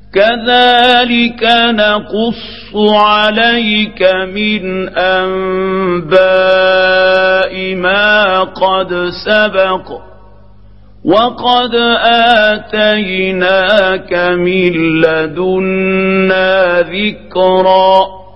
كذلك نقص عليك من أنباء ما قد سبق وقد آتيناك من لدنا ذكرا